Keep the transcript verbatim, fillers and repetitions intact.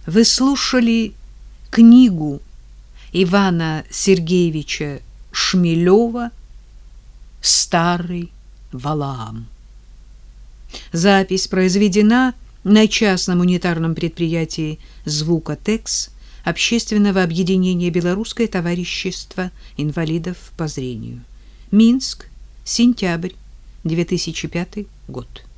Вы слушали книгу Ивана Сергеевича Шмелева «Старый Валаам». Запись произведена на частном унитарном предприятии «Звукотекс» Общественного объединения «Белорусское товарищество инвалидов по зрению». Минск, сентябрь две тысячи пятый год.